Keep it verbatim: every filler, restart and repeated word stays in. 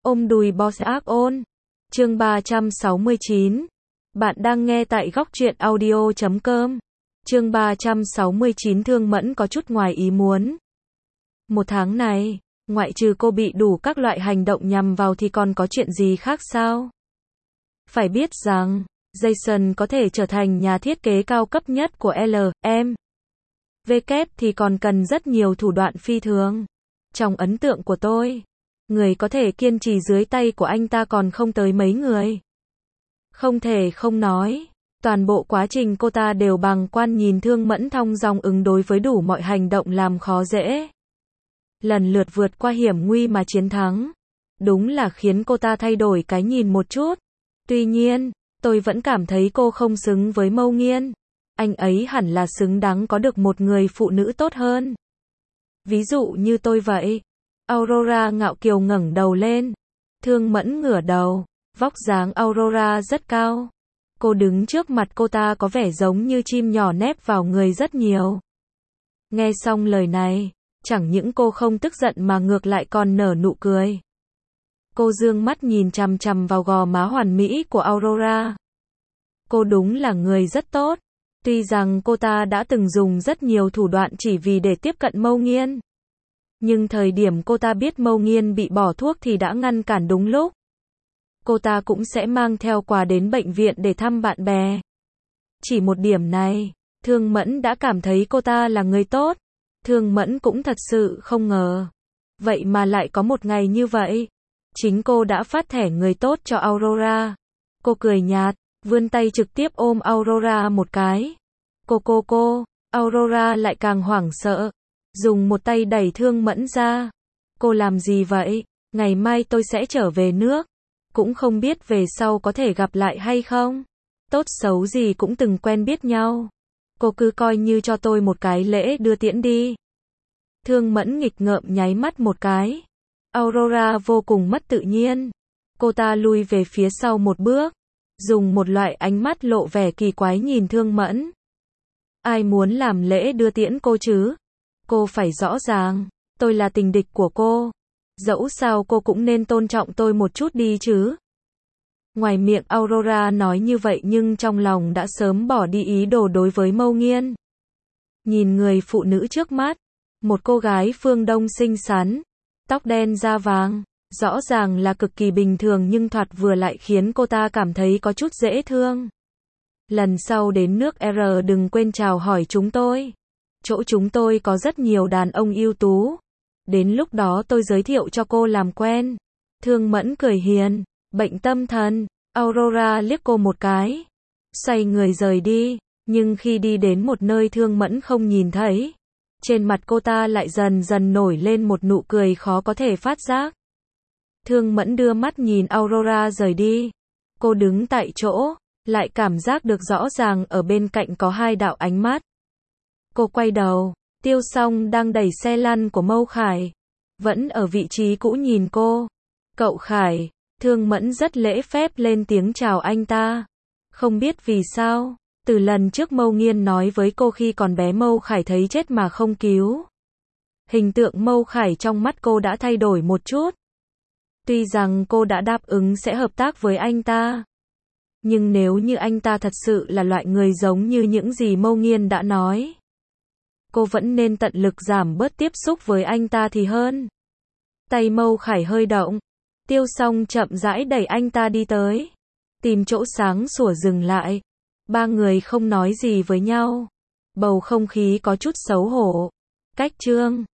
Ôm đùi boss ác ôn. Chương ba trăm sáu mươi chín. Bạn đang nghe tại góc truyện audio chấm com. Chương ba trăm sáu mươi chín. Thương Mẫn có chút ngoài ý muốn. Một tháng này, ngoại trừ cô bị đủ các loại hành động nhằm vào thì còn có chuyện gì khác sao? Phải biết rằng, Jason có thể trở thành nhà thiết kế cao cấp nhất của L M W thì còn cần rất nhiều thủ đoạn phi thường. Trong ấn tượng của tôi, người có thể kiên trì dưới tay của anh ta còn không tới mấy người. Không thể không nói, toàn bộ quá trình cô ta đều bằng quan nhìn Thương Mẫn thong dong ứng đối với đủ mọi hành động làm khó dễ. Lần lượt vượt qua hiểm nguy mà chiến thắng. Đúng là khiến cô ta thay đổi cái nhìn một chút. Tuy nhiên, tôi vẫn cảm thấy cô không xứng với Mâu Nghiên. Anh ấy hẳn là xứng đáng có được một người phụ nữ tốt hơn. Ví dụ như tôi vậy. Aurora ngạo kiều ngẩng đầu lên. Thương Mẫn ngửa đầu. Vóc dáng Aurora rất cao. Cô đứng trước mặt cô ta có vẻ giống như chim nhỏ nép vào người rất nhiều. Nghe xong lời này, chẳng những cô không tức giận mà ngược lại còn nở nụ cười. Cô dương mắt nhìn chằm chằm vào gò má hoàn mỹ của Aurora. Cô đúng là người rất tốt. Tuy rằng cô ta đã từng dùng rất nhiều thủ đoạn chỉ vì để tiếp cận Mâu Nghiên. Nhưng thời điểm cô ta biết Mâu Nghiên bị bỏ thuốc thì đã ngăn cản đúng lúc. Cô ta cũng sẽ mang theo quà đến bệnh viện để thăm bạn bè. Chỉ một điểm này, Thương Mẫn đã cảm thấy cô ta là người tốt. Thương Mẫn cũng thật sự không ngờ. Vậy mà lại có một ngày như vậy. Chính cô đã phát thẻ người tốt cho Aurora. Cô cười nhạt, vươn tay trực tiếp ôm Aurora một cái. Cô cô cô, Aurora lại càng hoảng sợ. Dùng một tay đẩy Thương Mẫn ra. Cô làm gì vậy? Ngày mai tôi sẽ trở về nước. Cũng không biết về sau có thể gặp lại hay không. Tốt xấu gì cũng từng quen biết nhau. Cô cứ coi như cho tôi một cái lễ đưa tiễn đi. Thương Mẫn nghịch ngợm nháy mắt một cái. Aurora vô cùng mất tự nhiên. Cô ta lùi về phía sau một bước. Dùng một loại ánh mắt lộ vẻ kỳ quái nhìn Thương Mẫn. Ai muốn làm lễ đưa tiễn cô chứ? Cô phải rõ ràng, tôi là tình địch của cô. Dẫu sao cô cũng nên tôn trọng tôi một chút đi chứ. Ngoài miệng Aurora nói như vậy nhưng trong lòng đã sớm bỏ đi ý đồ đối với Mâu Nghiên. Nhìn người phụ nữ trước mắt, một cô gái phương Đông xinh xắn, tóc đen da vàng, rõ ràng là cực kỳ bình thường nhưng thoạt vừa lại khiến cô ta cảm thấy có chút dễ thương. Lần sau đến nước R đừng quên chào hỏi chúng tôi. Chỗ chúng tôi có rất nhiều đàn ông ưu tú. Đến lúc đó tôi giới thiệu cho cô làm quen. Thương Mẫn cười hiền, bệnh tâm thần. Aurora liếc cô một cái. Xoay người rời đi. Nhưng khi đi đến một nơi Thương Mẫn không nhìn thấy, trên mặt cô ta lại dần dần nổi lên một nụ cười khó có thể phát giác. Thương Mẫn đưa mắt nhìn Aurora rời đi. Cô đứng tại chỗ, lại cảm giác được rõ ràng ở bên cạnh có hai đạo ánh mắt. Cô quay đầu, Tiêu Song đang đẩy xe lăn của Mâu Khải. Vẫn ở vị trí cũ nhìn cô. Cậu Khải, Thương Mẫn rất lễ phép lên tiếng chào anh ta. Không biết vì sao, từ lần trước Mâu Nghiên nói với cô khi còn bé Mâu Khải thấy chết mà không cứu. Hình tượng Mâu Khải trong mắt cô đã thay đổi một chút. Tuy rằng cô đã đáp ứng sẽ hợp tác với anh ta. Nhưng nếu như anh ta thật sự là loại người giống như những gì Mâu Nghiên đã nói, cô vẫn nên tận lực giảm bớt tiếp xúc với anh ta thì hơn. Tay Mâu Khải hơi động. Tiêu Song chậm rãi đẩy anh ta đi tới. Tìm chỗ sáng sủa dừng lại. Ba người không nói gì với nhau. Bầu không khí có chút xấu hổ. Cách chương